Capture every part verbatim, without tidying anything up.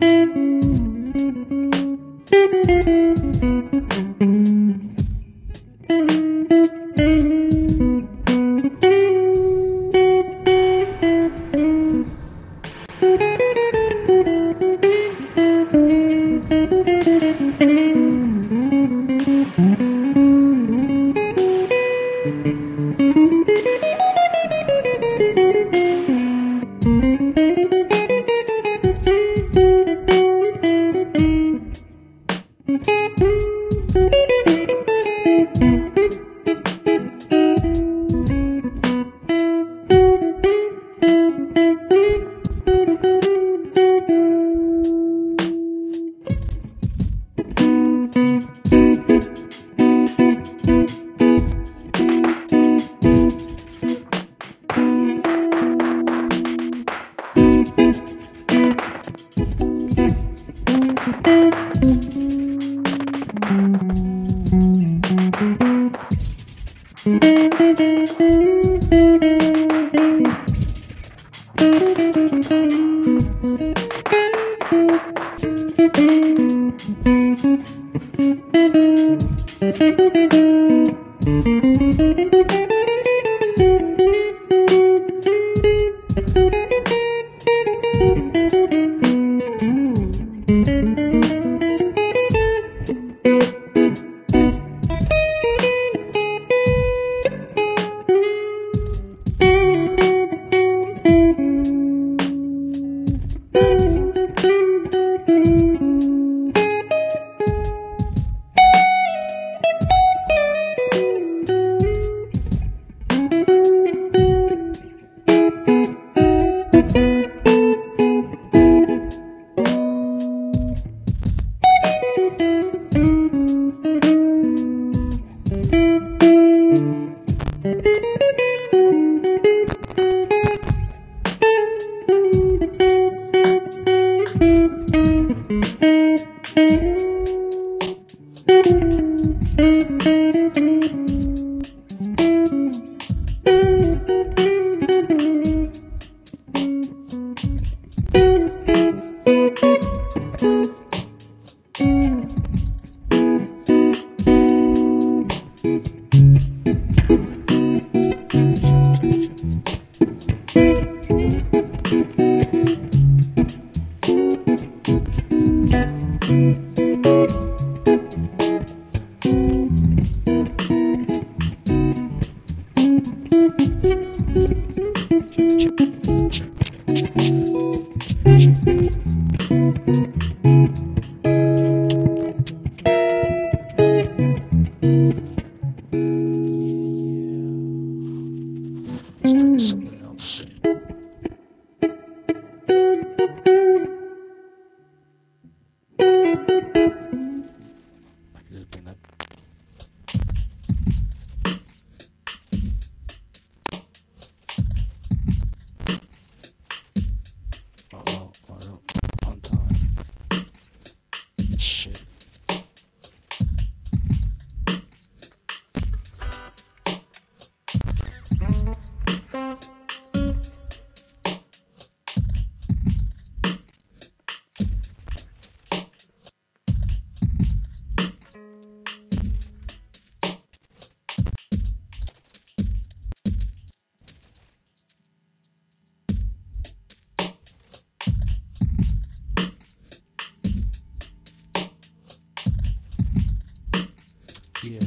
Yeah.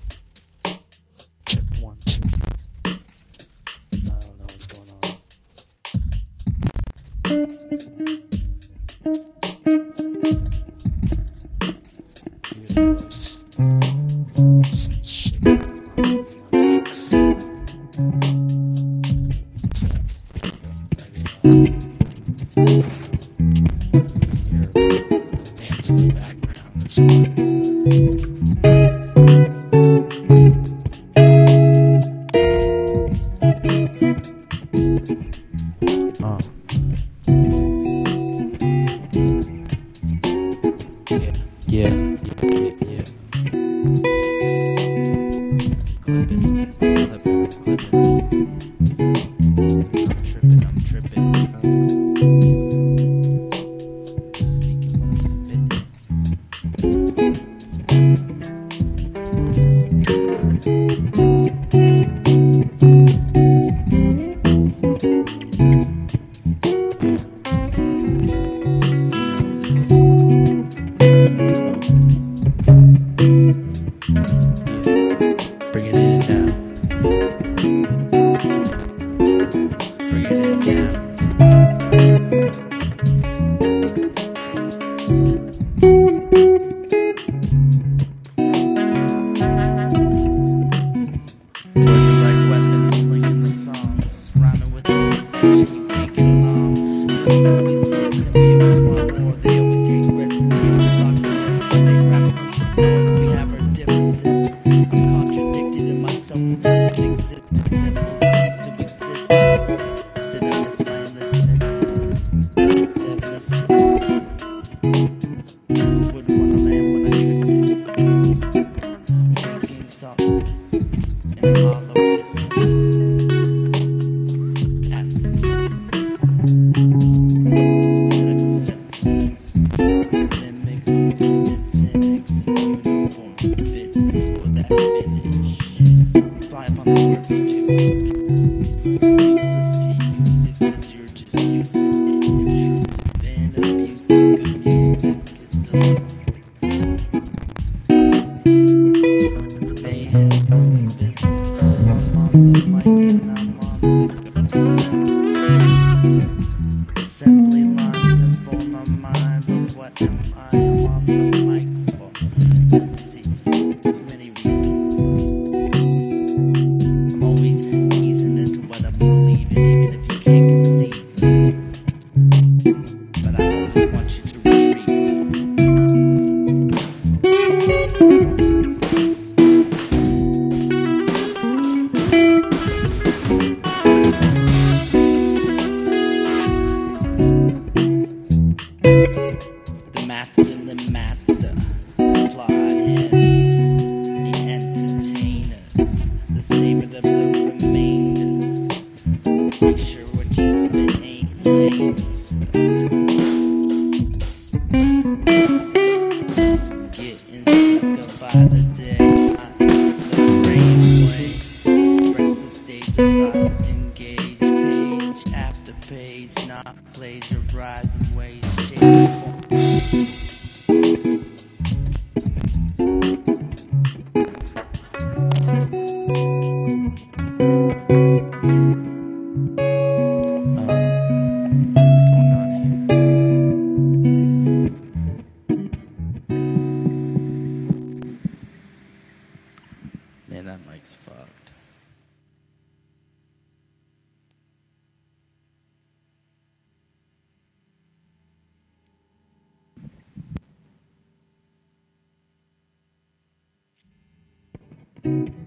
Check one, two. I don't know what's going on. Hear the voice. Some shit going on with my mix. One sec. Maybe, uh, hear fans in the background or something. Uh. Yeah, yeah, yeah, yeah. Clip it, clip it, clip it. I'm tripping, I'm tripping. Sneak what am I? I'm on the microphone. Let's see, there's many reasons. I'm always easing into what I believe in, even if you can't conceive them. But I always want you to retrieve the masculine master. Applaud him. The entertainers, the savior of the remainders. Make sure what you spit ain't lames. Getting sicker by the day. The brainwave. Expressive stage of thoughts. Engage page after page. Not plagiarizing ways. Shape form. Man, that mic's fucked. Thank you.